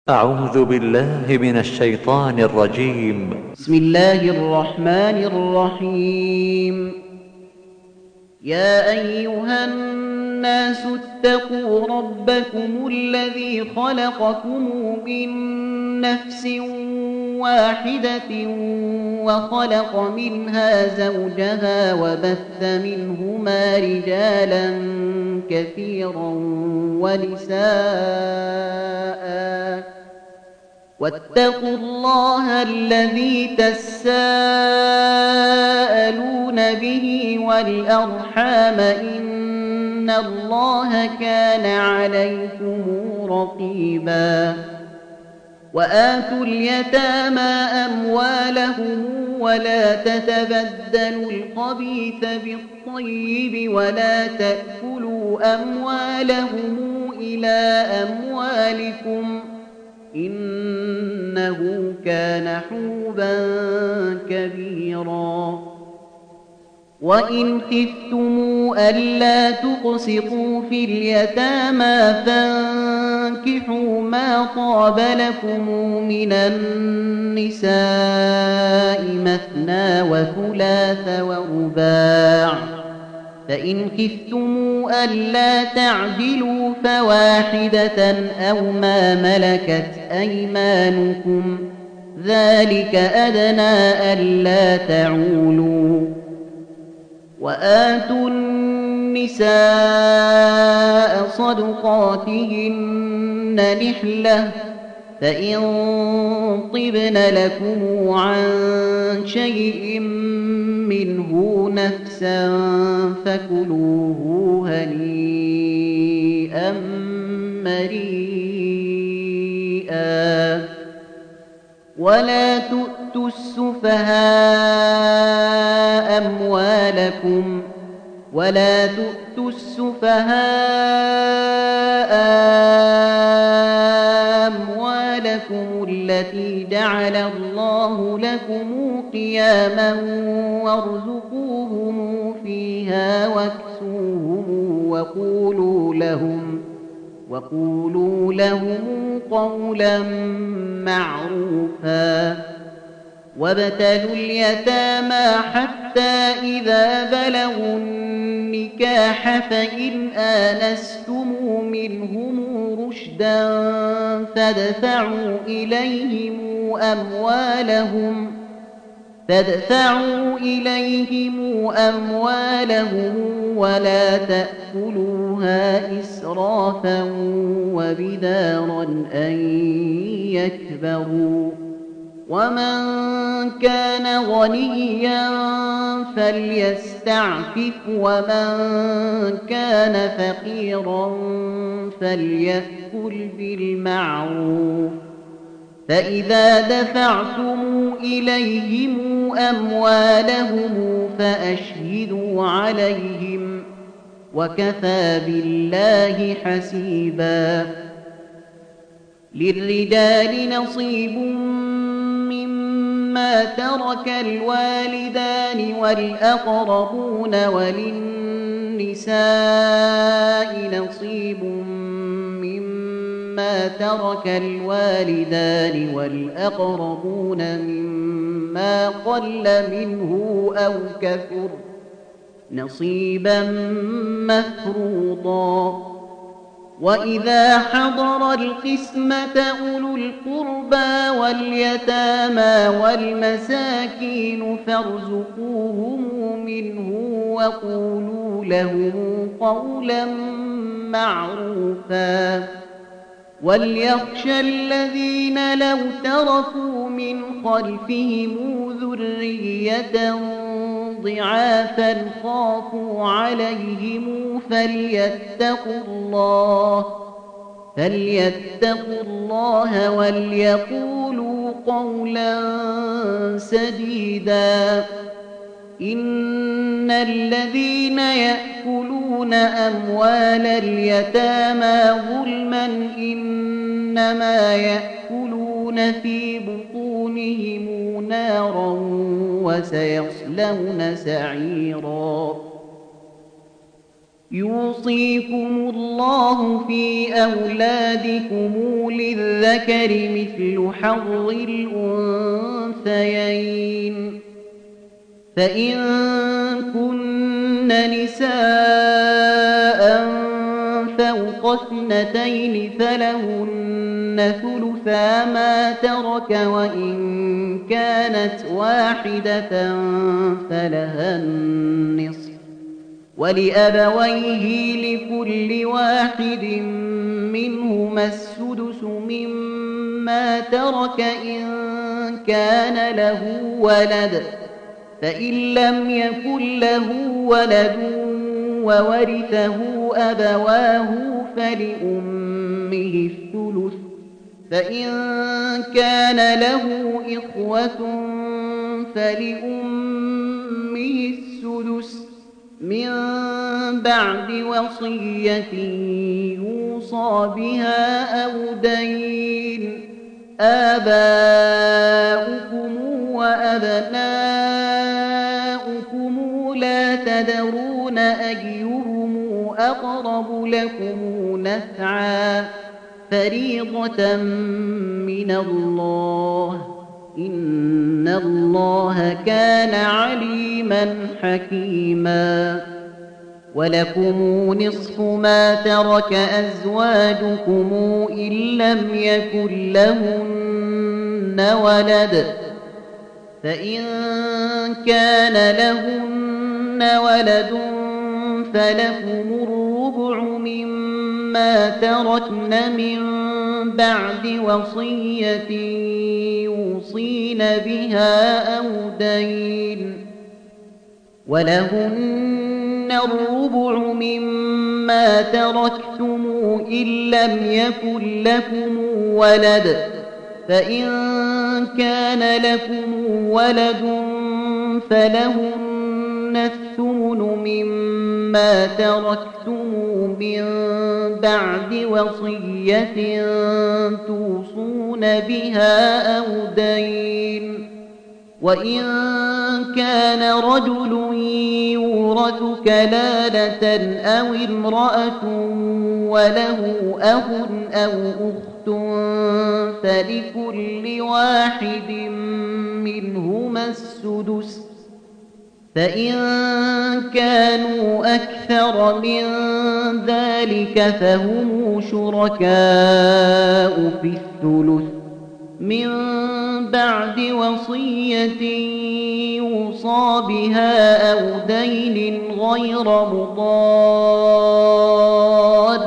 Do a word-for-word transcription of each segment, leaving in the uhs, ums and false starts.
أعوذ بالله من الشيطان الرجيم. بسم الله الرحمن الرحيم. يا أيها الناس اتقوا ربكم الذي خلقكم من نفس واحدة وخلق منها زوجها وبث منهما رجالا كثيرا ونساء واتقوا الله الذي تساءلون به والأرحام إن الله كان عليكم رقيبا. وآتوا اليتامى أموالهم ولا تتبدلوا الخبيث بالطيب ولا تأكلوا أموالهم إلى أموالكم إنه كان حوبا كبيرا. وإن خفتموا ألا تقسطوا في اليتامى فانكحوا ما طاب لكم من النساء مثنى وثلاث ورباع، فإن خفتموا ألا تعدلوا فواحدة أو ما ملكت أيمانكم ذلك أدنى ألا تعولوا. وآتوا النساء صدقاتهن نحلة، فإن طبن لكم عن شيء منه نفسا فكلوه هنيئا مريئا. ولا تؤتوا السفهاء أموالكم ولا تؤتوا السفهاء أموالكم التي جعل الله لكم قياما وارزقوهم فيها واكسوهم وقولوا لهم وقولوا لهم قولا معروفا. وابتلوا اليتامى حتى إذا بلغوا النكاح فإن آنستم منهم رشدا فادفعوا إليهم أموالهم فادفعوا إليهم أموالهم ولا تأكلوها إسرافا وبدارا أن يكبروا. ومن كان غنيا فليستعفف ومن كان فقيرا فليأكل بالمعروف. فإذا دفعتم إليهم أموالهم فأشهدوا عليهم وكفى بالله حسيبا. للرجال نصيب مما ترك الوالدان والأقربون وللنساء نصيب مما ترك الوالدان والأقربون مما قل منه أو كثر نصيبا مفروضا. وإذا حضر القسمة أولو القربى واليتامى والمساكين فارزقوهم منه وقولوا لهم قولا معروفا. وليخشى الذين لو تركوا من خلفهم ذرية ضعافا خافوا عليهم فليتقوا الله فليتقوا الله وليقولوا قولا سديدا. إن الذين يأكلون أموال اليتامى ظلما إنما يأكلون في بطونهم نارا وسيصلون سعيرا. يوصيكم الله في أولادكم للذكر مثل حظ الأنثيين فإن كن نساء فوق اثنتين فلهن ثلثا ما ترك وإن كانت واحدة فلها النصف ولأبويه لكل واحد منهما السدس مما ترك إن كان له ولد فإن لم يكن له ولد وورثه أبواه فلأمه الثلث فإن كان له إخوة فلأمه السدس من بعد وصية يوصى بها أو دين آباؤكم وأبناؤكم لا تدرون أيهم أقرب لكم نفعا فريضة من الله إن الله كان عليما حكيما ولكم نصف ما ترك أزواجكم إن لم يكن لهن ولد فإن كان لهن ولد فلكم الربع مما تركن من بعد وصية يوصين بها أو دين ولهن الربع مما تركتم إن لم يكن لكم ولد فإن كان لكم ولد فلهن الثمن مما تركتم من بعد وصية توصون بها أو دين وإن كان رجل يورث كلالة أو امرأة وله أخ أو أخت فلكل واحد منهما السدس فإن كانوا أكثر من ذلك فهم شركاء في الثلث من بعد وصية يوصى بها أو دين غير مضار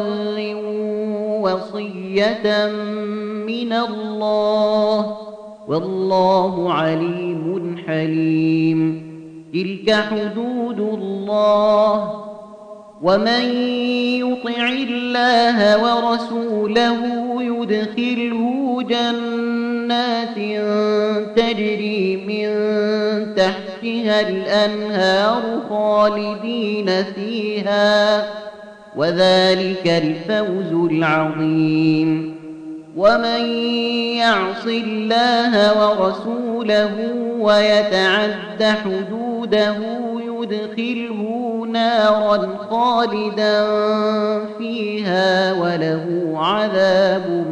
وصية من الله والله عليم حليم تلك حدود الله ومن يطع الله ورسوله يدخله جنات تجري من تحتها الأنهار خالدين فيها وذلك الفوز العظيم ومن يعص الله ورسوله ويتعد حدوده يدخله نارا خالدا فيها وله عذاب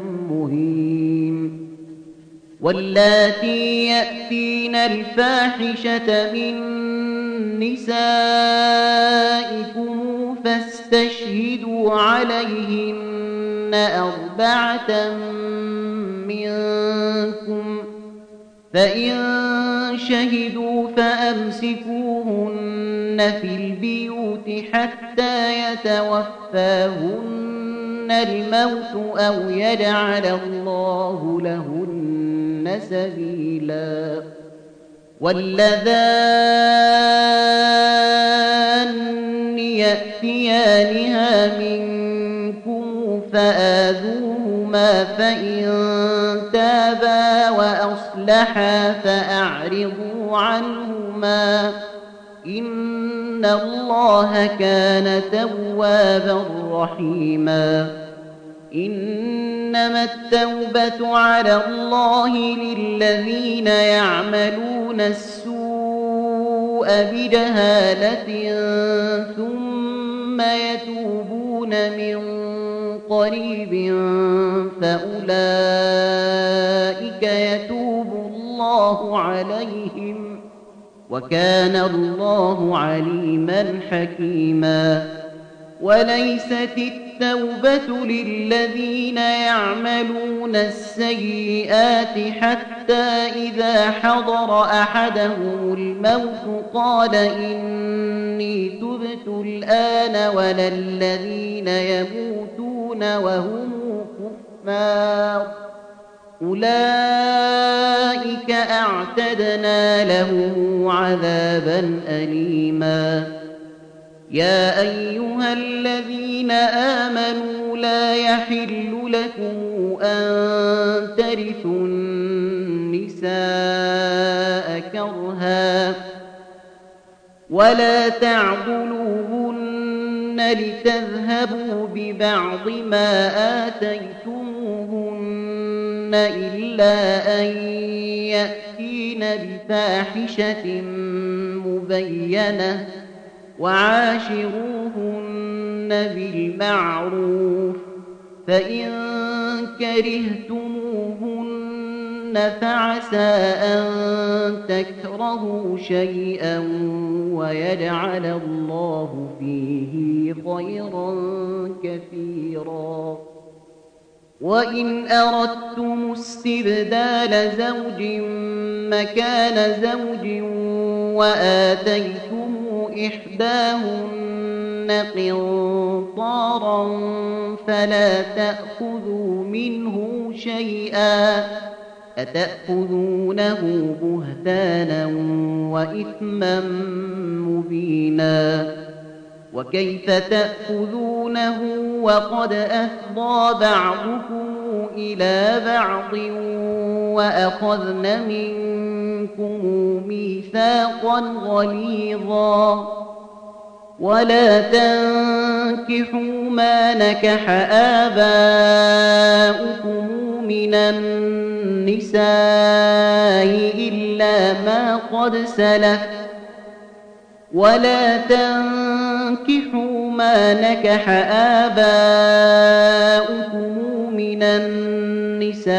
مهين واللاتي يأتين الفاحشة من نسائكم فاستشهدوا عليهن أربعة منكم فإن شهدوا فأمسكوهن في البيوت حتى يتوفاهن الموت أو يجعل الله لهن سبيلا واللذان يأتيانها منكم فآذوهما فإن تابا وأصلحا فأعرضوا عنهما إن الله كان توابا رحيما إنما التوبة على الله للذين يعملون السوء بجهالة ثم ثم يتوبون من قريب فأولئك يتوب الله عليهم وكان الله عليما حكيما. وليست التوبة للذين يعملون السيئات حتى إذا حضر أحدهم الموت قال إني تبت الآن ولا الذين يموتون وهم كفار أولئك أعتدنا لهم عذابا أليما. يا أيها الذين آمنوا لا يحل لكم أن ترثوا النساء كرها ولا تعضلوهن لتذهبوا ببعض ما آتيتموهن إلا أن يأتين بفاحشة مبينة وعاشروهن بالمعروف فإن كرهتموهن فعسى أن تكرهوا شيئا ويجعل الله فيه خيرا كثيرا. وإن أردتم استبدال زوج مكان زوج وآتيتم إحداهن قنطارا فلا تأخذوا منه شيئا أتأخذونه بهتانا وإثما مبينا. وكيف تأخذونه وقد أفضى بعضكم إلى بعض وأخذن منكم ميثاقا غليظا. ولا تنكحوا ما نكح آباؤكم من النساء إلا ما قد سلف ولا تنكحوا ما نكح آباؤكم من النساء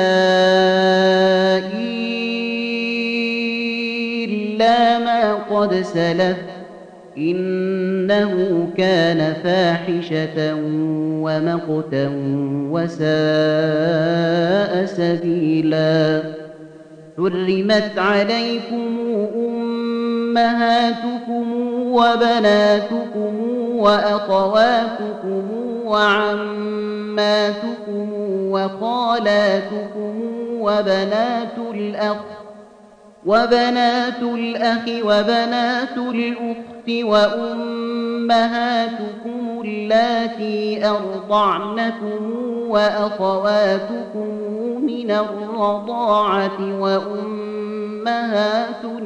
إلا ما قد سلف إنه كان فاحشة ومقتا وساء سبيلا. حرمت عليكم أمهاتكم وبناتكم وأخواتكم وعماتكم وخالاتكم وبنات الأخ وبنات الأخ وبنات الأخت وأمهاتكم اللاتي أرضعنكم وأخواتكم من الرضاعة وأمهات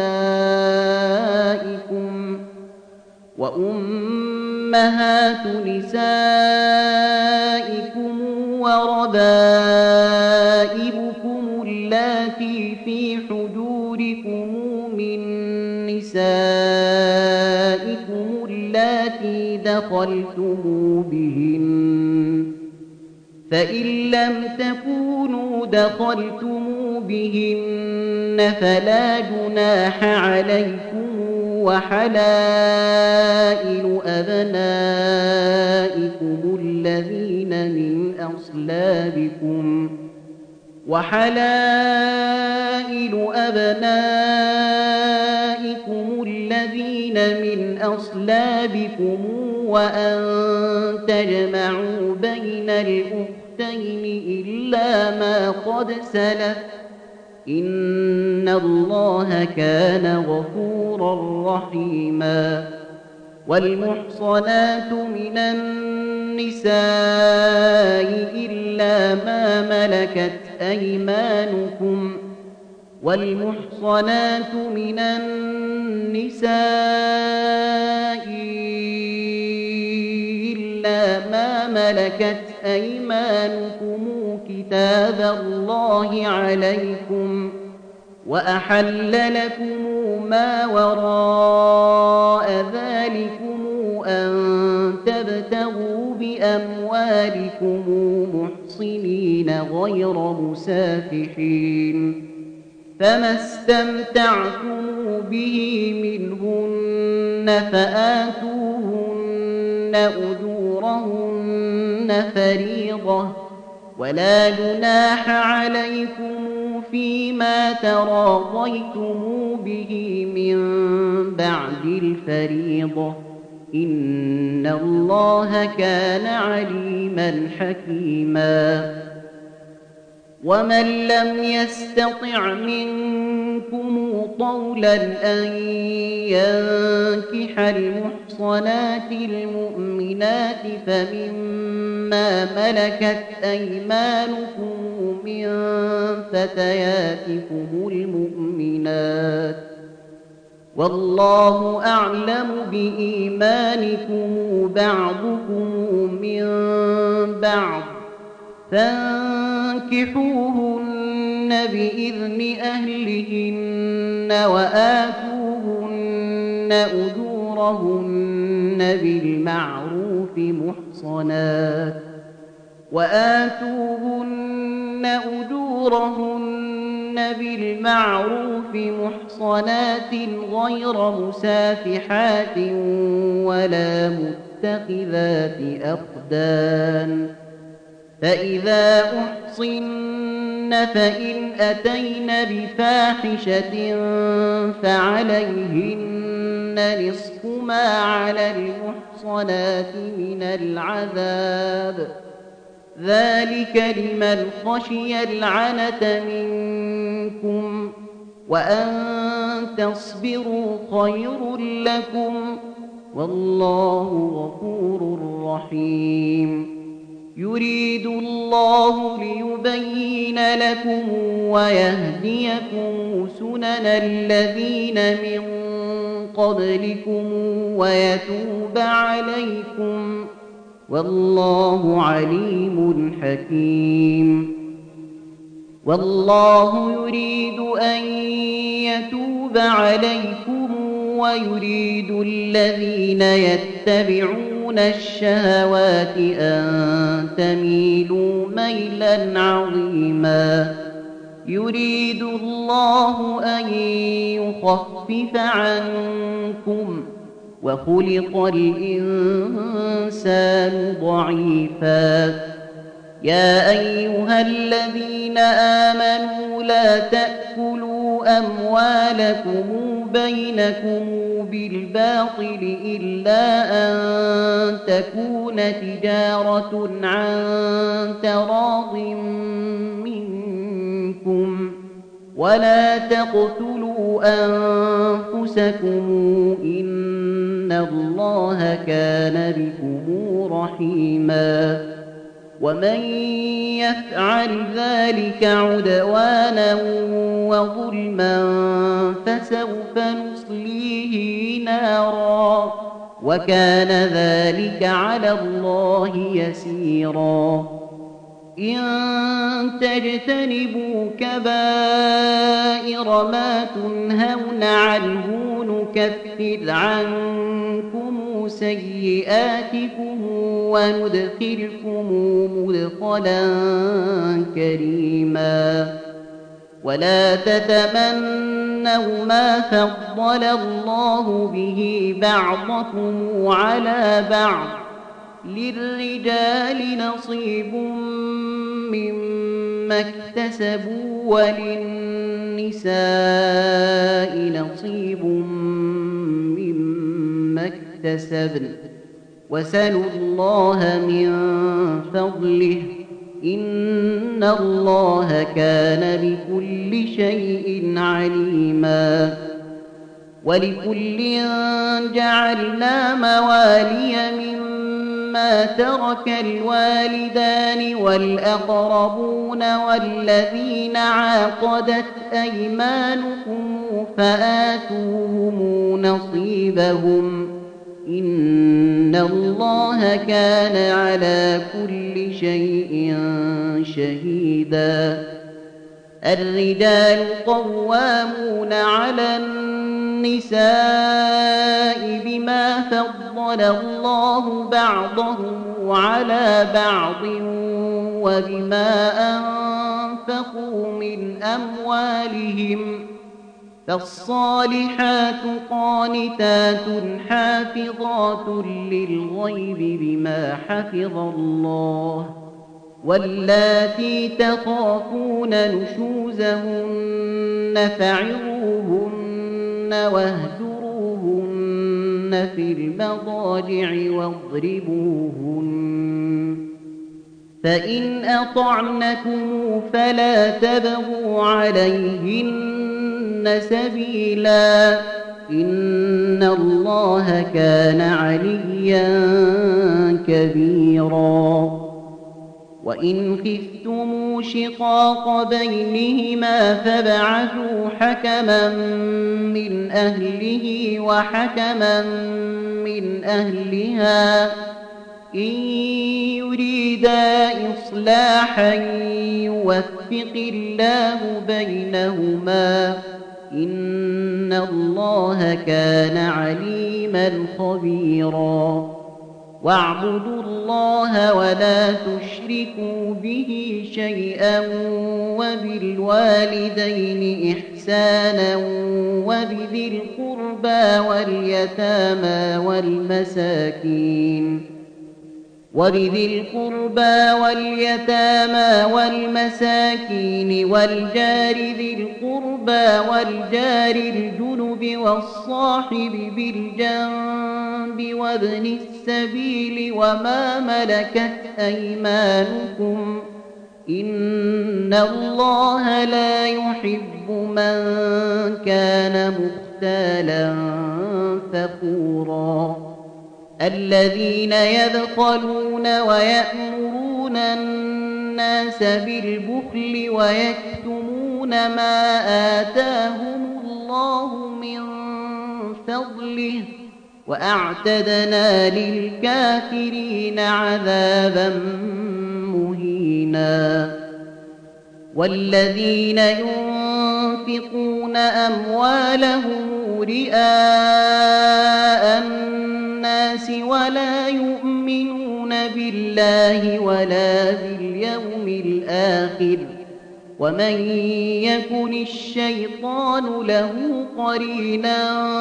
نسائكم وأمهات نسائكم وربائبكم اللاتي في حجوركم من نسائكم اللاتي دخلتم بهن فإن لم تكونوا دخلتم بهن فلا جناح عليكم وحلائل أبنائكم الذين من أصلابكم وحلائل أبنائكم الذين من أصلابكم وأن تجمعوا بين الأختين إلا ما قد سلف إن الله كان غفورا رحيما. والمحصنات من النساء إلا ما ملكت أيمانكم والمحصنات من النساء إلا ما ملكت أيمانكم كتاب الله عليكم وأحل لكم ما وراء ذلكم أن بأموالكم محصنين غير مسافحين، فما استمتعتم به منهن فآتوهن أجورهن فريضة، ولا جناح عليكم فيما تراضيتم به من بعد الفريضة، إن الله كان عليما حكيما. ومن لم يستطع منكم طولا أن ينكح المحصنات المؤمنات فمما ملكت أيمانكم من فتياتكم المؤمنات، والله أعلم بإيمانكم بعضكم من بعض، فانكحوهن بإذن أهلهن وآتوهن أجورهن بالمعروف محصنات وآتوهن أجورهن بالمعروف محصنات غير مسافحات ولا متخذات أخدان، فإذا أحصن فإن أتين بفاحشة فعليهن نصف ما على المحصنات من العذاب، ذلك لمن خشي العنة منكم، وأن تصبروا خير لكم، والله غفور رحيم. يريد الله ليبين لكم ويهديكم سنن الذين من قبلكم ويتوب عليكم، والله عليم حكيم. والله يريد أن يتوب عليكم ويريد الذين يتبعون الشهوات أن تميلوا ميلا عظيما. يريد الله أن يخفف عنكم وخلق الإنسان ضعيفا. يا أيها الذين آمنوا لا تأكلوا أموالكم بينكم بالباطل إلا أن تكون تجارة عن تراض منكم، ولا تقتلوا أنفسكم إن الله كان بكم رحيما. ومن يفعل ذلك عدوانا وظلما فسوف نصليه نارا، وكان ذلك على الله يسيرا. إن تجتنبوا كبائر ما تنهون عنه نكفر عنكم سيئاتكم وندخلكم مدخلا كريما. ولا تتمنوا ما فضل الله به بعضكم على بعض، للرجال نصيب مما اكتسبوا وللنساء نصيب مما اكتسبن، وسلوا الله من فضله إن الله كان بكل شيء عليما. ولكل جعلنا موالي مما ترك الوالدان والأقربون والذين عاقدت أيمانكم فآتوهم نصيبهم إن الله كان على كل شيء شهيدا. الرجال قوامون على النساء بما فضل الله بعضهم بعضهم على بعض وبما أنفقوا من أموالهم فالصالحات قانتات حافظات للغيب بما حفظ الله واللاتي تخافون نشوزهن فعظوهن واهجروهن في المضاجع واضربوهن فإن أطعنكم فلا تبغوا عليهن سبيلا إن الله كان عليا كبيرا وإن خفتم شقاق بينهما فابعثوا حكما من أهله وحكما من أهلها إن يريدا إصلاحا يوفق الله بينهما إن الله كان عليما خبيرا واعبدوا الله ولا تشركوا به شيئا وبالوالدين إحسانا وبذي القربى واليتامى والمساكين وبذي القربى واليتامى والمساكين والجار ذي القربى والجار الجنب والصاحب بالجنب وابن السبيل وما ملكت أيمانكم إن الله لا يحب من كان مختالا فخورا الذين يبخلون ويأمرون الناس بالبخل ويكتمون ما آتاهم الله من فضله وأعتدنا للكافرين عذابا مهينا والذين ينفقون أموالهم رئاء الناس ولا يؤمنون بالله ولا باليوم الآخر ومن يكن الشيطان له قرينا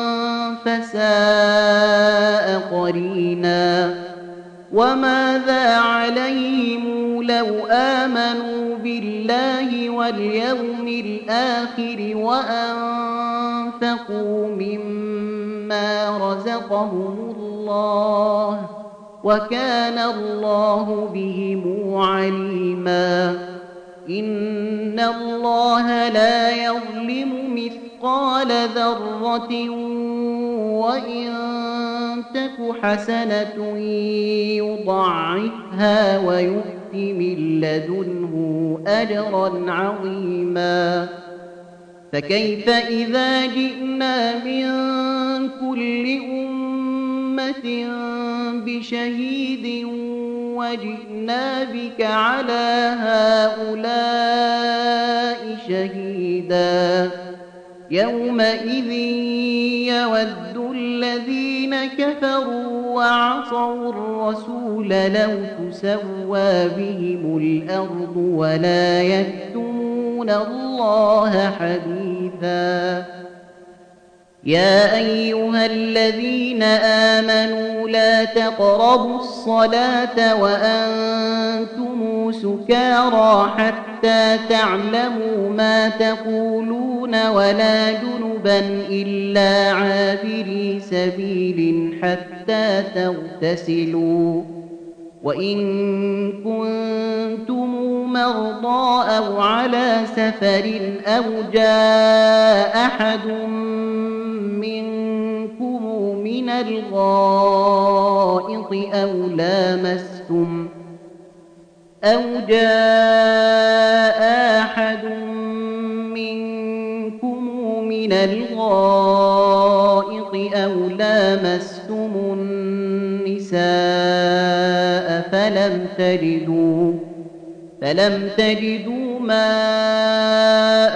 فساء قرينا وماذا عليهم لو آمنوا بالله واليوم الآخر وأنفقوا مما رزقهم الله وكان الله بهم عليما إن الله لا يظلم مثقال ذرة وإن تك حسنة يضاعفها ويؤت من لدنه أجرا عظيما فكيف إذا جئنا من كل أمة بشهيد وجئنا بك على هؤلاء شهيدا يومئذ يود الذين كفروا وعصوا الرسول لو تسوى بهم الأرض ولا يكتمون الله حديثا يا أيها الذين آمنوا لا تقربوا الصلاة وأنتم سكارى حتى تعلموا ما تقولون ولا جنبا إلا عابري سبيل حتى تغتسلوا وإن كنتم مرضى أو على سفر أو جاء أحد منكم من الغائط أو لامستم أو جاء أحد منكم من الغائط أو لامستم النساء فلم تجدوا فلم تجدوا ماء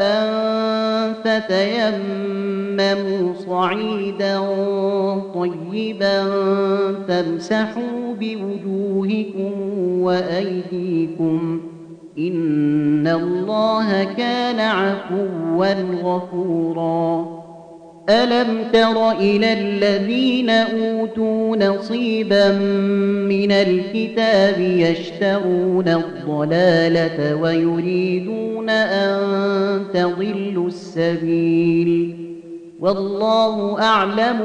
فتيمموا صعيدا طيبا فامسحوا بوجوهكم وأيديكم إن الله كان عفوا غفورا ألم تر إلى الذين أوتوا نصيبا من الكتاب يشترون الضلالة ويريدون أن تضلوا السبيل والله أعلم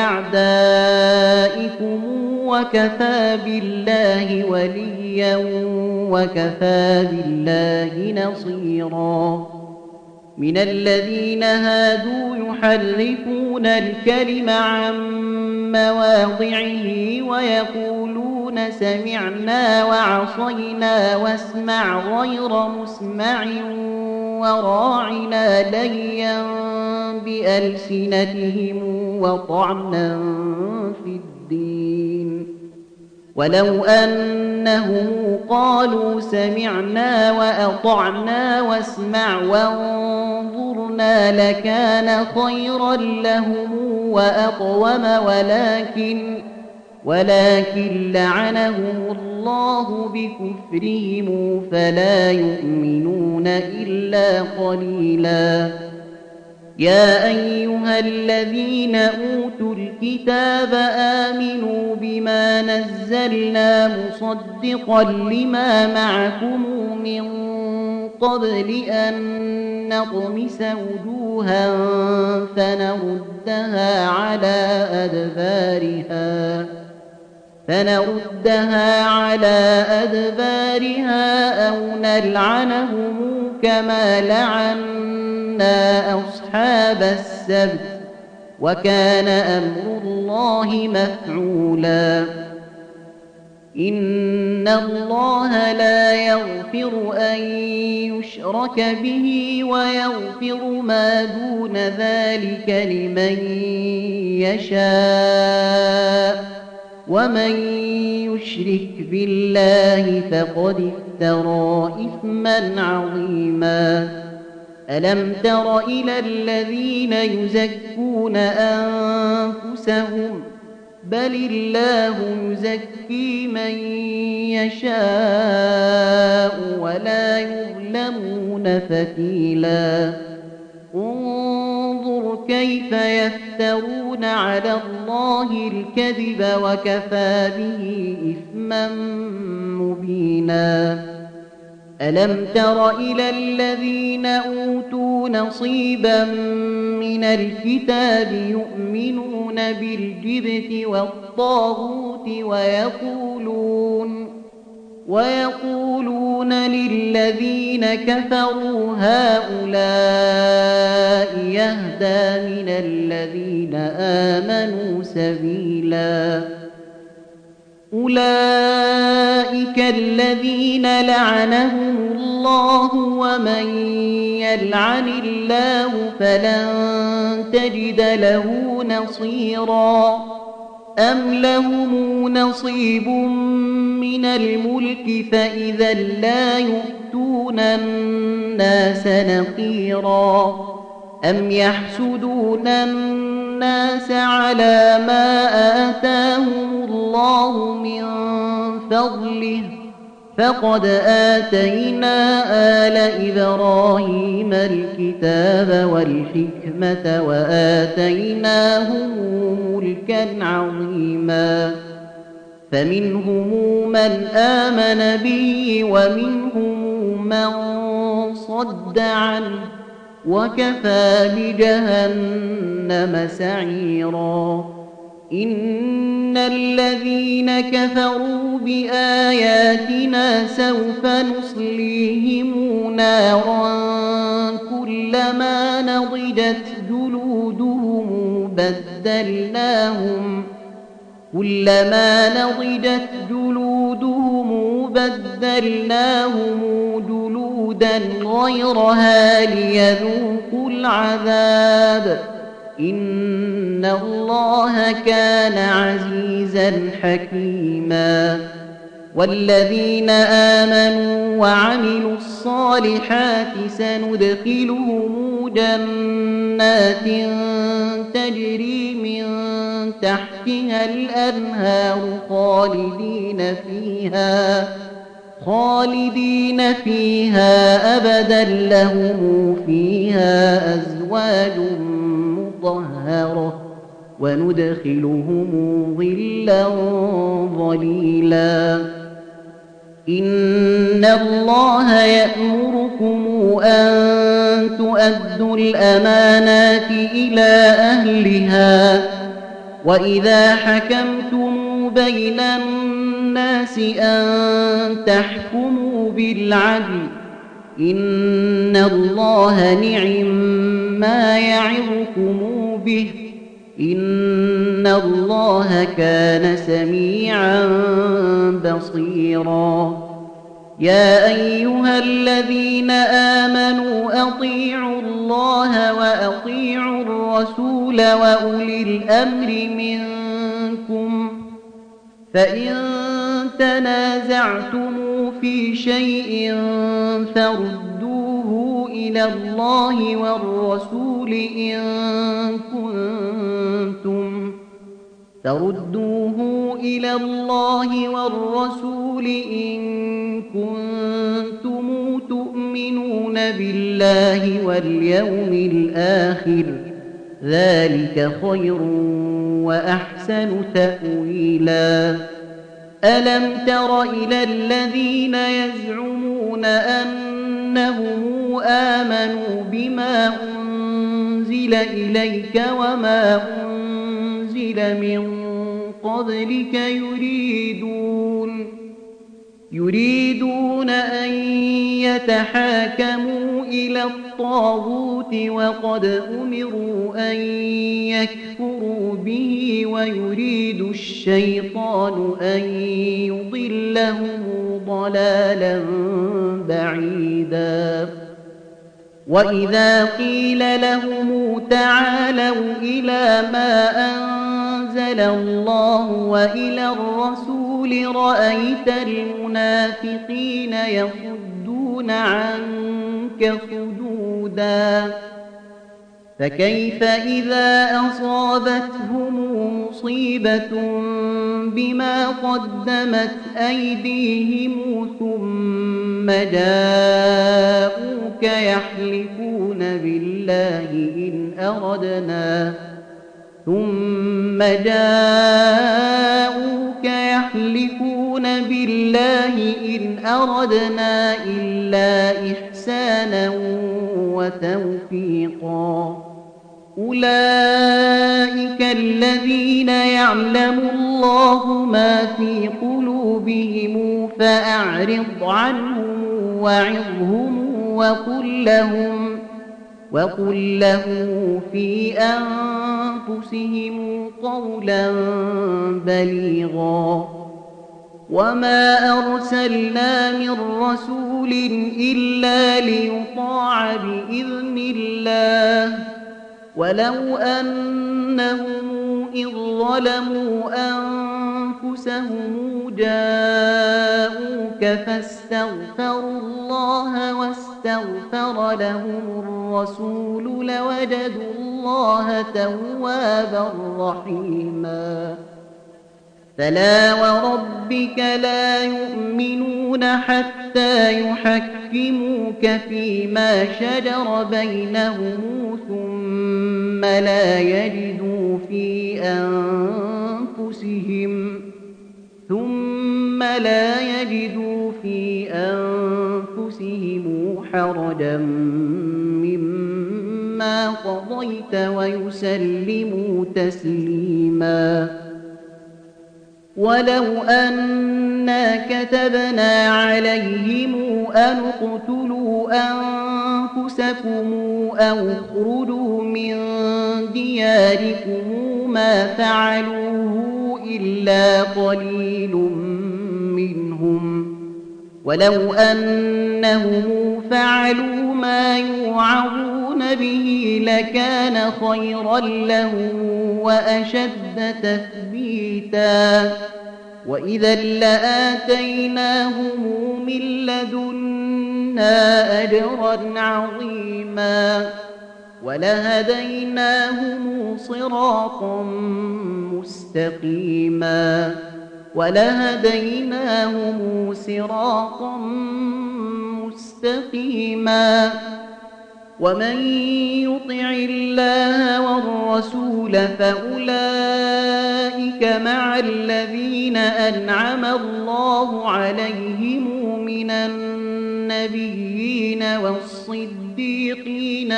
بأعدائكم وكفى بالله وليا وكفى بالله نصيرا من الذين هادوا يحرفون الكلم عن مواضعه ويقولون سمعنا وعصينا واسمع غير مسمع وراعنا ليا بألسنتهم وطعنا في الدين ولو أنهم قالوا سمعنا وأطعنا واسمع وانظرنا لكان خيرا لهم وأقوم ولكن ولكن لعنهم الله بكفرهم فلا يؤمنون إلا قليلا يا أيها الذين أوتوا الكتاب آمنوا بما نزلنا مصدقا لما معكم من قبل أن نطمس وجوها فنردها على أدبارها فنردها على أدبارها أو نلعنهم كما لعنا أصحاب السبت وكان أمر الله مفعولا إن الله لا يغفر أن يشرك به ويغفر ما دون ذلك لمن يشاء ومن يشرك بالله فقد افترى إثما عظيما ألم تر إلى الذين يزكون أنفسهم بل الله يزكي من يشاء ولا يظلمون فتيلا انظر كيف يفترون على الله الكذب وكفى به إثما مبينا ألم تر إلى الذين أوتوا نصيبا من الكتاب يؤمنون بالجبت والطاغوت ويقولون ويقولون للذين كفروا هؤلاء يهدى من الذين آمنوا سبيلا أولئك الذين لعنهم الله ومن يلعن الله فلن تجد له نصيرا أم لهم نصيب من الملك فإذا لا يؤتون الناس نقيرا أم يحسدون الناس على ما آتاهم الله من فضله فقد آتينا آل إبراهيم الكتاب والحكمة وآتيناهم ملكا عظيما فمنهم من آمن به ومنهم من صد عنه وكفى بجهنم سعيرا إن الذين كفروا بآياتنا سوف نصليهم نارا كلما نضجت جلودهم بدلناهم كلما نضجت جلودهم بدلناهم جلودا غيرها ليذوقوا العذاب إن الله كان عزيزا حكيما والذين آمنوا وعملوا الصالحات سندخلهم جنات تجري من تحتها الأنهار خالدين فيها خالدين فيها أبدا لهم فيها أزواج مطهرة وندخلهم ظلا ظليلا إن الله يأمركم أن تؤدوا الأمانات إلى أهلها وإذا حكمتم بين الناس أن تحكموا بالعدل إن الله نعم ما يعظكم به إن الله كان سميعا بصيرا يا أيها الذين آمنوا أطيعوا الله وأطيعوا الرسول وأولي الأمر منكم فإن تنازعتم في شيء فردوه إلى الله والرسول إن كنتم فردوه إلى الله والرسول إن كنتم تؤمنون بالله واليوم الآخر ذلك خير وأحسن تأويلا ألم تر إلى الذين يزعمون أنهم آمنوا بما أنزل إليك وما أنزل من قبلك يريدون يريدون أن يتحاكموا إلى الطاغوت وقد أمروا أن يكفروا به ويريد الشيطان أن يضلهم ضلالا بعيدا وإذا قيل لهم تعالوا إلى ما أنزل الله وإلى الرسول رأيت المنافقين يصدون عنك صدودا فكيف إذا أصابتهم مصيبة بما قدمت أيديهم ثم جاءوك يحلفون بالله إن أردنا ثم جاءوك يحلفون بالله إن أردنا إلا إحسانا وتوفيقا أولئك الذين يعلم الله ما في قلوبهم فأعرض عنهم وعظهم وقل لهم وقل لهم في أنفسهم قولا بليغا وما أرسلنا من رسول إلا ليطاع بإذن الله ولو أنهم إذ ظلموا أنفسهم جاءوك فاستغفروا الله واستغفر لهم الرسول لوجدوا الله توابا رحيما فلا وربك لا يؤمنون حتى يحكموك فيما شجر بينهم ثم لا يجدوا في أنفسهم ثم لا يجدوا في أنفسهم حرجا مما قضيت ويسلموا تسليما ولو أنا كتبنا عليهم أن اقتلوا أنفسكم أو اخرجوا من دياركم ما فعلوه إلا قليل منهم ولو أنهم فعلوا ما يوعظون به لكان خيرا لهم وأشد تثبيتا وإذا لآتيناهم من لدنا أجرا عظيما ولهديناهم صراطا مستقيما ولهديناهم صراطا مستقيما ومن يطع الله والرسول فأولئك مع الذين أنعم الله عليهم من النبيين والصديقين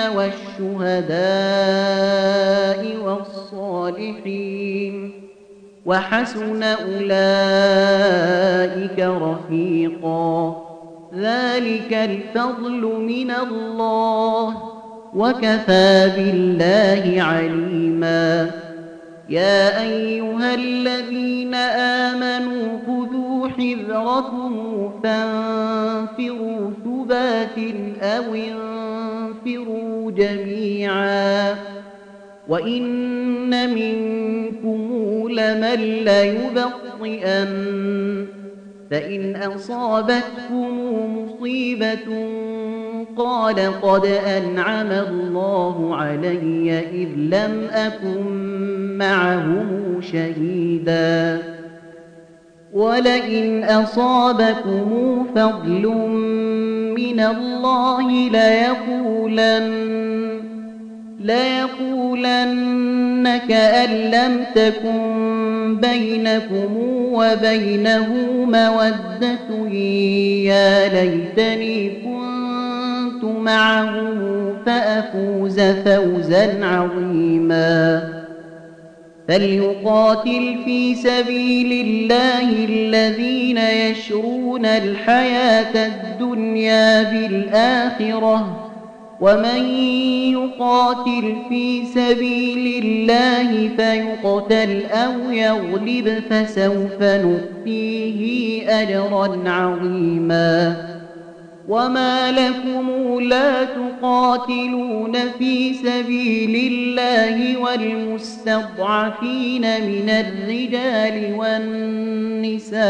والشهداء والصالحين وحسن أولئك رفيقا ذلك الفضل من الله وكفى بالله عليما يا أيها الذين آمنوا خذوا حذركم فانفروا ثبات أو انفروا جميعا وإن منكم لمن ليبطئن فإن أصابتكم مصيبة قال قد أنعم الله علي إذ لم أكن معهم شهيدا ولئن أصابكم فضل من الله ليقولن ليقولن كأن لم تكن بينكم وبينه مودة يا ليتني كنت معهم فأفوز فوزا عظيما فليقاتل في سبيل الله الذين يشرون الحياة الدنيا بالآخرة ومن يقاتل في سبيل الله فيقتل أو يغلب فسوف نؤتيه أجرا عظيما وما لكم لا تقاتلون في سبيل الله والمستضعفين من الرجال والنساء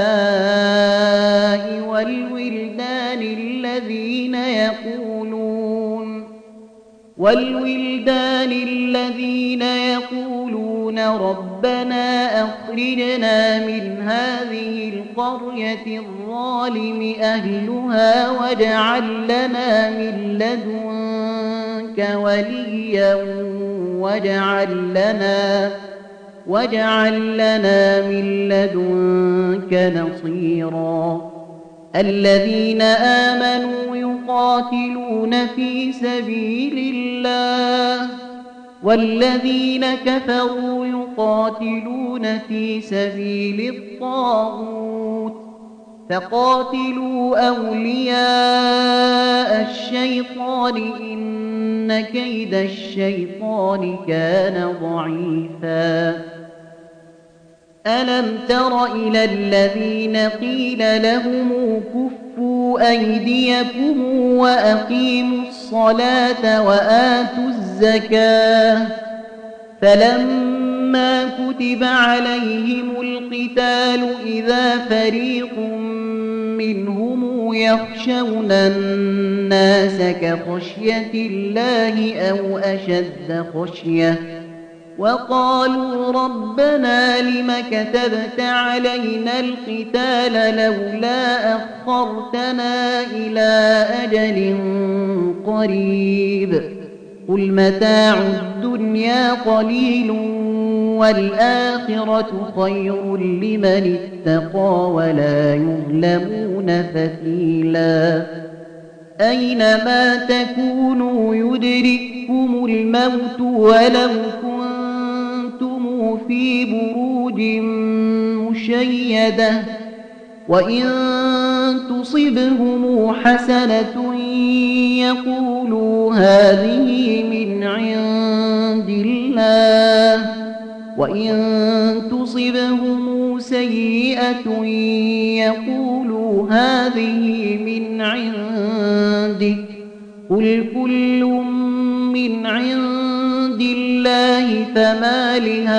والولدان الذين يقولون والولدان الذين يقولون ربنا أخرجنا من هذه القرية الظالم أهلها واجعل لنا من لدنك وليا واجعل لنا واجعل لنا من لدنك نصيرا الذين آمنوا يقاتلون في سبيل الله والذين كفروا يقاتلون في سبيل الطاغوت فقاتلوا أولياء الشيطان إن كيد الشيطان كان ضعيفا ألم تر إلى الذين قيل لهم كفوا أيديكم وأقيموا الصلاة وآتوا الزكاة فلما كتب عليهم القتال إذا فريق منهم يخشون الناس كخشية الله أو أشد خشية وقالوا ربنا لم كتبت علينا القتال لولا أخرتنا إلى أجل قريب قل متاع الدنيا قليل والآخرة خير لمن اتقى ولا يظلمون فتيلا أينما تكونوا يدرككم الموت ولو كنتم في بروج مشيدة وإن تصبهم حسنة يقولوا هذه من عند الله وإن تصبهم سيئة يقولوا هذه من عندك قل كل من عند الله فما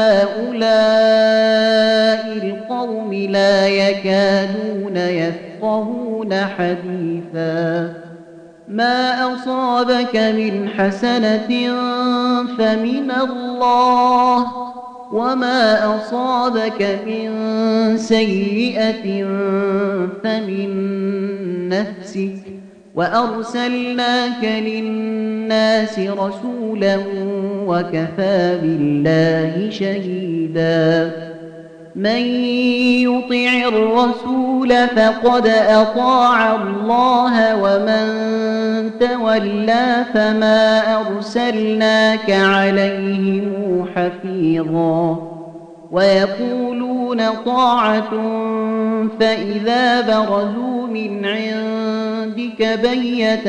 لهؤلاء القوم لا يكادون يفقهون حديثا ما أصابك من حسنة فمن الله وما أصابك من سيئة فمن نفسك وأرسلناك للناس رسولا وكفى بالله شهيدا من يطع الرسول فقد أطاع الله ومن تولى فما أرسلناك عليهم حفيظا ويقولون طاعة فإذا برزوا من عندك بيت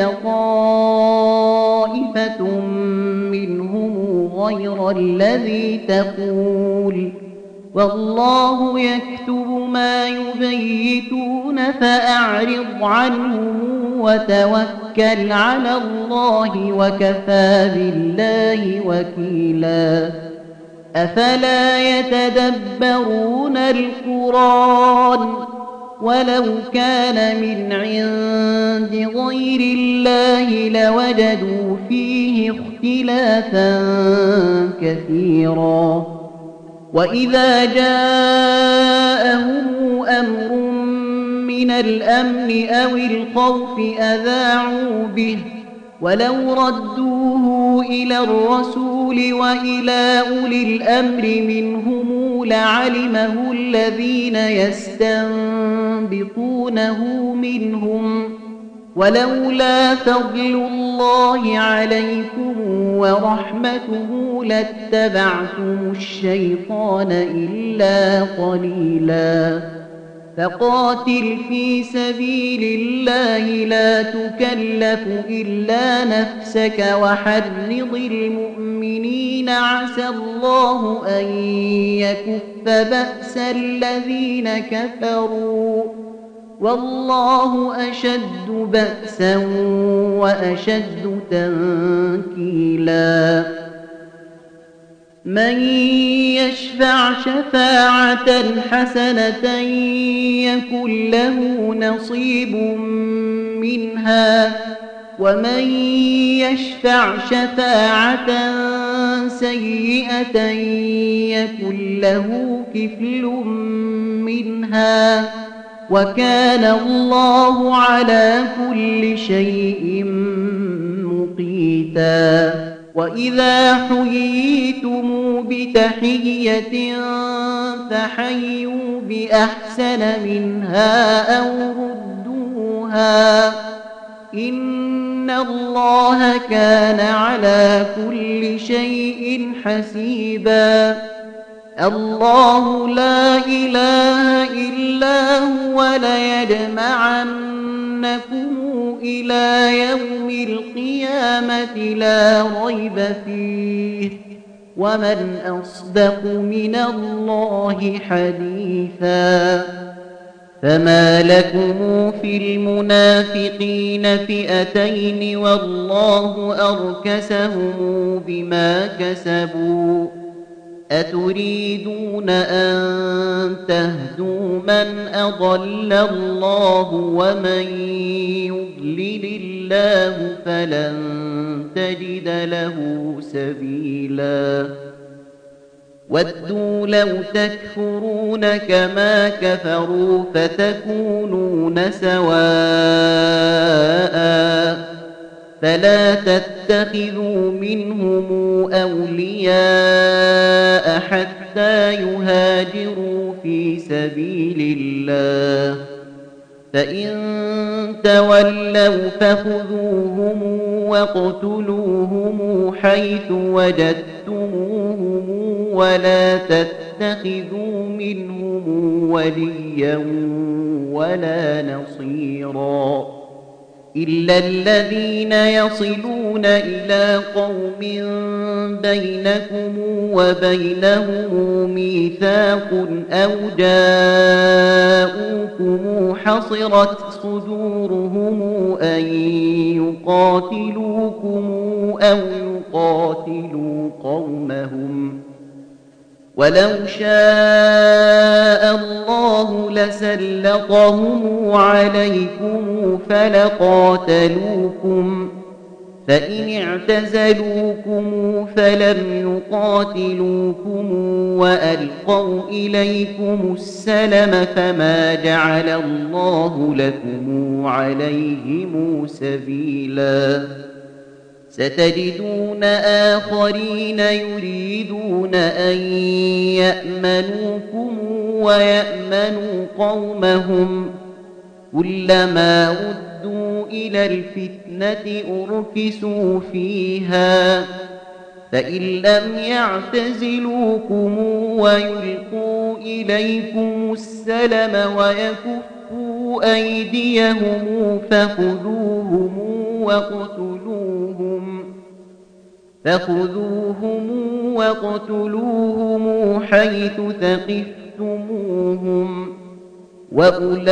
طائفة منهم غير الذي تقول والله يكتب ما يبيتون فأعرض عنهم وتوكل على الله وكفى بالله وكيلا أفلا يتدبرون القرآن ولو كان من عند غير الله لوجدوا فيه اختلافا كثيرا وإذا جاءهم أمر من الأمن أو الخوف أذاعوا به ولو ردوه إلى الرسول وإلى أولي الأمر منهم لعلمه الذين يستنبطونه منهم ولولا فضل الله عليكم ورحمته لاتبعتم الشيطان إلا قليلا فقاتل في سبيل الله لا تكلف إلا نفسك وحرض المؤمنين عسى الله أن يكف بأس الذين كفروا والله أشد بأسا وأشد تنكيلا من يشفع شفاعة حسنة يكن له نصيب منها ومن يشفع شفاعة سيئة يكن له كفل منها وكان الله على كل شيء مقيتا وإذا حييتم بتحية فحيوا بأحسن منها أو ردوها إن الله كان على كل شيء حسيبا الله لا إله إلا هو ليجمعنكم إلى يوم القيامة لا ريب فيه ومن أصدق من الله حديثا فما لكم في المنافقين فئتين والله أركسهم بما كسبوا أتريدون أن تهدوا من أضل الله ومن يضلل الله فلن تجد له سبيلا ودوا لو تكفرون كما كفروا فتكونون سواء فلا تتخذوا منهم أولياء حتى يهاجروا في سبيل الله فإن تولوا فخذوهم واقتلوهم حيث وجدتموهم ولا تتخذوا منهم وليا ولا نصيرا إلا الذين يصلون إلى قوم بينكم وبينهم ميثاق أو جاءوكم حصرت صدورهم أن يقاتلوكم أو يقاتلوا قومهم ولو شاء الله لسلطهم عليكم فلقاتلوكم فإن اعتزلوكم فلم يقاتلوكم وألقوا إليكم السلم فما جعل الله لكم عليهم سبيلا ستجدون آخرين يريدون أن يأمنوكم ويأمنوا قومهم كلما ردوا إلى الفتنة أركسوا فيها فإن لم يعتزلوكم ويلقوا إليكم السلم ويكفوا أيديهم فخذوهم وَاقْتُلُوهُمْ فَخُذُوهُمْ وَاقْتُلُوهُمْ حَيْثُ ثَقِفْتُمُوهُمْ وَأُولَئِكُمْ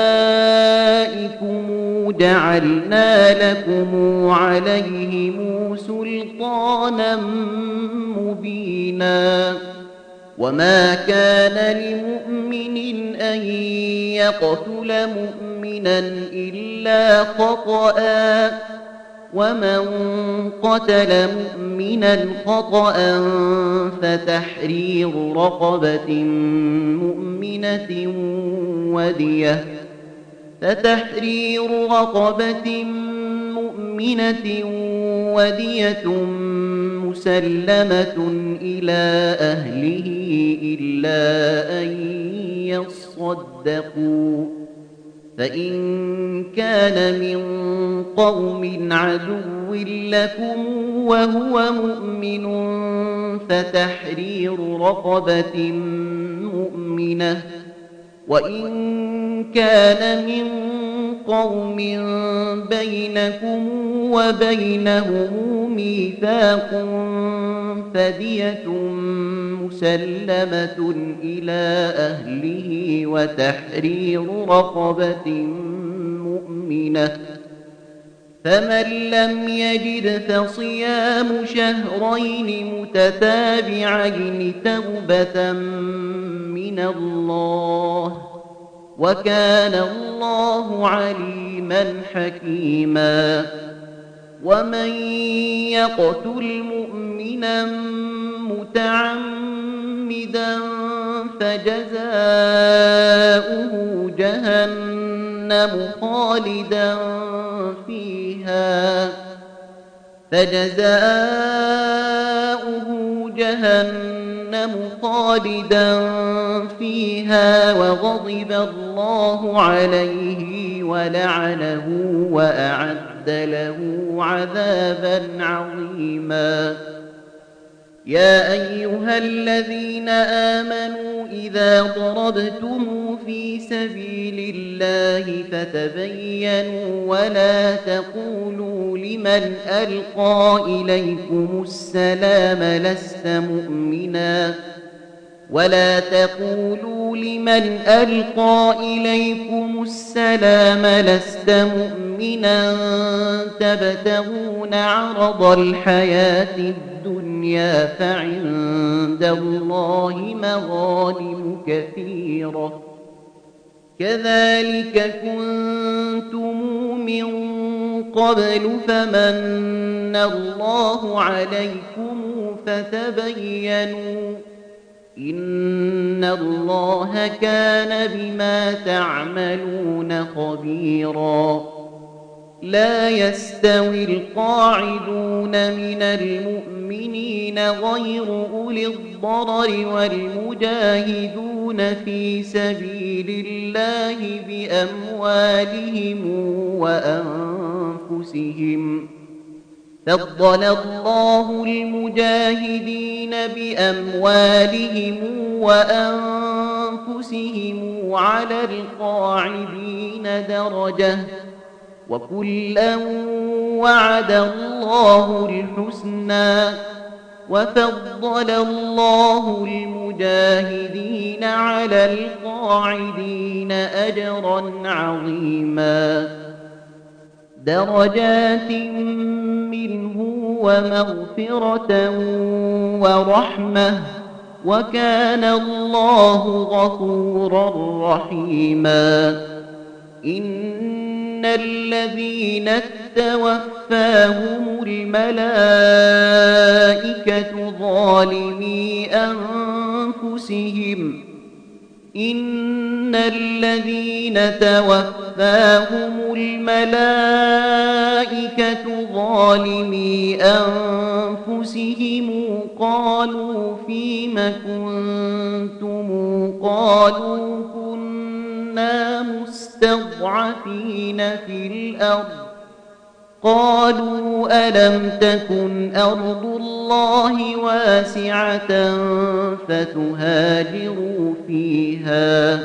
جَعَلْنَا لَكُمْ عَلَيْهِمْ سُلْطَانًا مُبِينًا وَمَا كَانَ لِمُؤْمِنٍ أَن يَقْتُلَ مُؤْمِنًا إِلَّا خَطَأً وَمَنْ قَتَلَ مُؤْمِنًا خَطَأً فَتَحْرِيرُ رَقَبَةٍ مُؤْمِنَةٍ وَدِيَةٌ فَتَحْرِيرُ رَقَبَةٍ مُؤْمِنَةٍ وَدِيَةٌ مُسَلَّمَةٌ إِلَى أَهْلِهِ إِلَّا أَن يَصَّدَّقُوا فَإِن كَانَ مِن قَوْمٍ عَدُوٍّ لَّكُمْ وَهُوَ مُؤْمِنٌ فَتَحْرِيرُ رَقَبَةٍ مُؤْمِنَةٍ وَإِن كَانَ مِن قَوْمٍ بَيْنَكُمْ وَبَيْنَهُمْ مِيثَاقٌ فَدِيَةٌ مُسَلَّمَةٌ إِلَى أَهْلِهِ وَتَحْرِيرُ رَقَبَةٍ مُؤْمِنَةٍ فَمَن لَّمْ يَجِدْ فَصِيَامُ شَهْرَيْنِ مُتَتَابِعَيْنِ تَوْبَةً مِّنَ اللَّهِ وَكَانَ اللَّهُ عَلِيمًا حَكِيمًا وَمَن يَقْتُلْ مُؤْمِنًا مُتَعَمِّدًا فَجَزَاؤُهُ جَهَنَّمُ خَالِدًا فِيهَا فَجَزَاؤُهُ جَهَنَّمُ خَالِدًا فِيهَا وَغَضِبَ اللَّهُ عَلَيْهِ وَلَعَنَهُ وَأَعَدَّ لَهُ عَذَابًا عَظِيمًا يَا أَيُّهَا الَّذِينَ آمَنُوا إِذَا ضَرَبْتُمْ فِي سَبِيلِ اللَّهِ فَتَبَيَّنُوا وَلَا تَقُولُوا لِمَنْ أَلْقَى إِلَيْكُمُ السَّلَامَ لَسْتَ مُؤْمِنًا ولا تقولوا لمن ألقى إليكم السلام لست مؤمنا تبتغون عرض الحياة الدنيا فعند الله مغانم كثيرة كذلك كنتم من قبل فمن الله عليكم فتبينوا إن الله كان بما تعملون خبيرا لا يستوي القاعدون من المؤمنين غير أولي الضرر والمجاهدون في سبيل الله بأموالهم وأنفسهم فضل الله المجاهدين بأموالهم وأنفسهم على القاعدين درجة وكلا وعد الله الحسنى وفضل الله المجاهدين على القاعدين أجرا عظيما درجات منه ومغفرة ورحمة وكان الله غفورا رحيما إن الذين توفاهم الملائكة ظالمي أنفسهم إن الذين توفاهم الملائكة ظالمي أنفسهم قالوا فيم كنتم قالوا كنا مستضعفين في الأرض قالوا ألم تكن أرض الله واسعة فتهاجروا فيها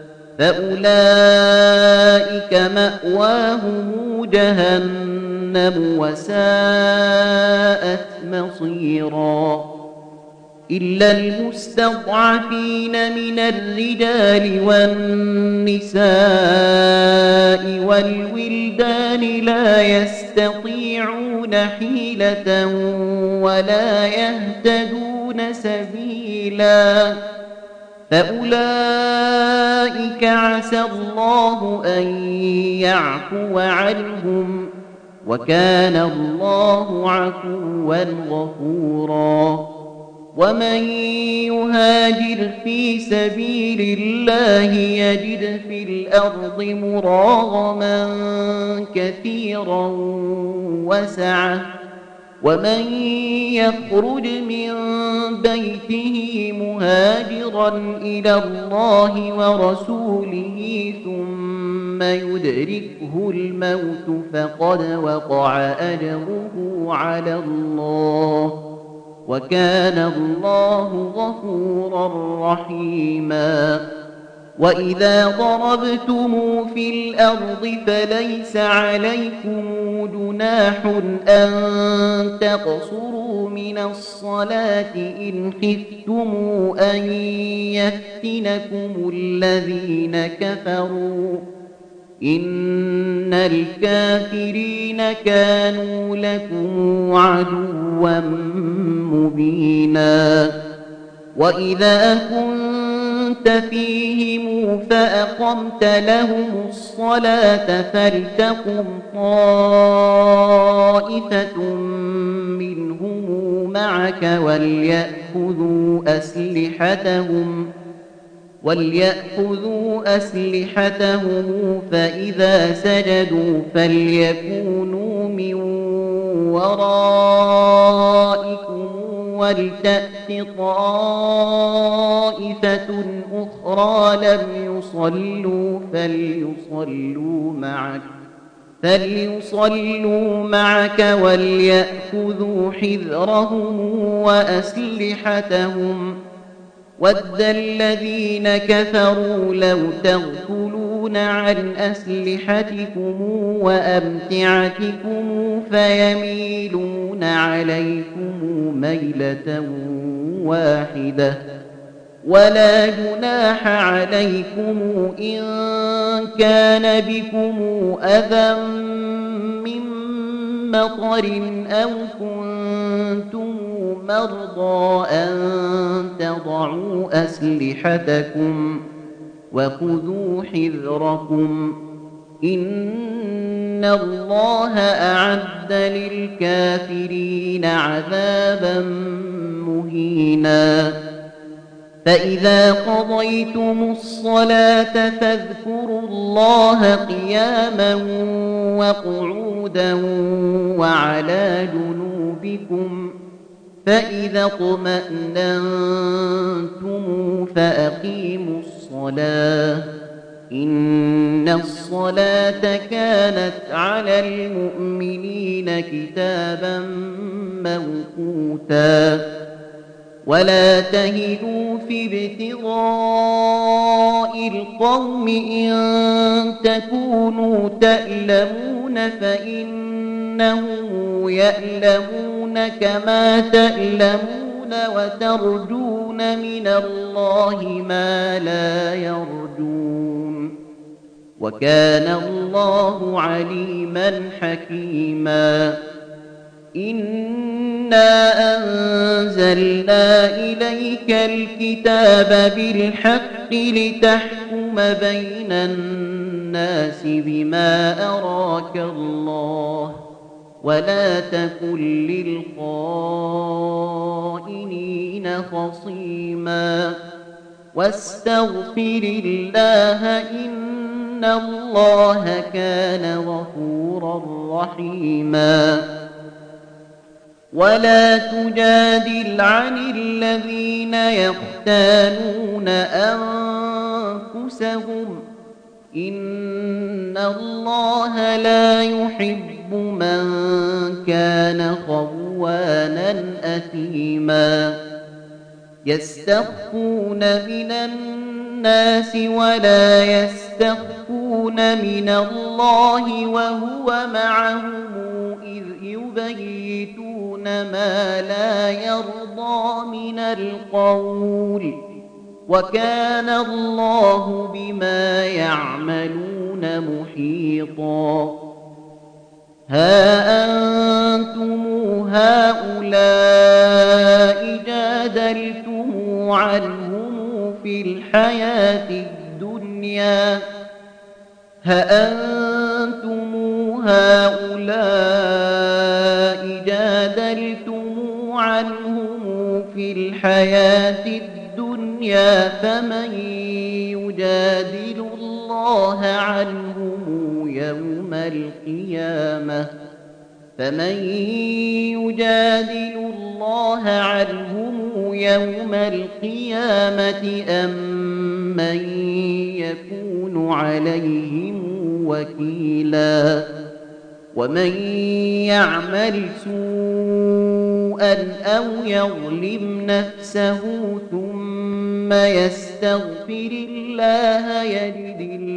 فأولئك مأواهم جهنم وساءت مصيرا إلا المستضعفين من الرجال والنساء والولدان لا يستطيعون حيلة ولا يهتدون سبيلا فأولئك عسى الله أن يعفو عنهم وكان الله عفوا غفورا ومن يهاجر في سبيل الله يجد في الأرض مراغما كثيرا وسعة ومن يخرج من بيته مهاجرا إلى الله ورسوله ثم يدركه الموت فقد وقع أجره على الله وكان الله غفورا رحيما وإذا ضربتم في الأرض فليس عليكم جناح أن تقصروا من الصلاة إن خفتم أن يفتنكم الذين كفروا إن الكافرين كانوا لكم عدوا مبينا وإذا كنت فيهم فأقمت لهم الصلاة فلتقم طائفة منهم معك وليأخذوا أسلحتهم وليأخذوا أسلحتهم فإذا سجدوا فليكونوا من ورائكم ولتأت طائفة أخرى لم يصلوا فليصلوا معك فليصلوا معك وليأخذوا حذرهم وأسلحتهم ود الذين كفروا لو تغفلون عن أسلحتكم وأمتعتكم فيميلون عليكم ميلة واحدة ولا جناح عليكم إن كان بكم أذى من مطر أو كنتم مرضى أن تضعوا أسلحتكم وخذوا حذركم إن الله أعد للكافرين عذابا مهينا فإذا قضيتم الصلاة فاذكروا الله قياما وقعودا وعلى جنوبكم فإذا اطمأننتم فأقيموا الصلاة إن الصلاة كانت على المؤمنين كتابا موقوتا ولا تهنوا في ابتغاء القوم إن تكونوا تألمون فإنهم يألمون كما تألمون وترجون من الله ما لا يرجون وكان الله عليما حكيما إنا أنزلنا إليك الكتاب بالحق لتحكم بين الناس الناس بما أراك الله ولا تكن للخائنين خصيما واستغفر الله إن الله كان غفورا رحيما ولا تجادل عن الذين يختانون أنفسهم إن الله لا يحب من كان خوانا أثيما يستخفون من الناس ولا يستخفون من الله وهو معهم إذ يبيتون ما لا يرضى من القول وكان الله بما يعملون محيطا ها أنتم هؤلاء جادلتم عنهم في الحياة الدنيا ها أنتم هؤلاء جادلتم عنهم في الحياة الدنيا فمن يجادل الله عنهم يوم القيامة فمن يجادل الله عنهم يوم القيامة أم من يكون عليهم وكيلا ومن يعمل سوءا أو يظلم نفسه ثم يستغفر الله يجد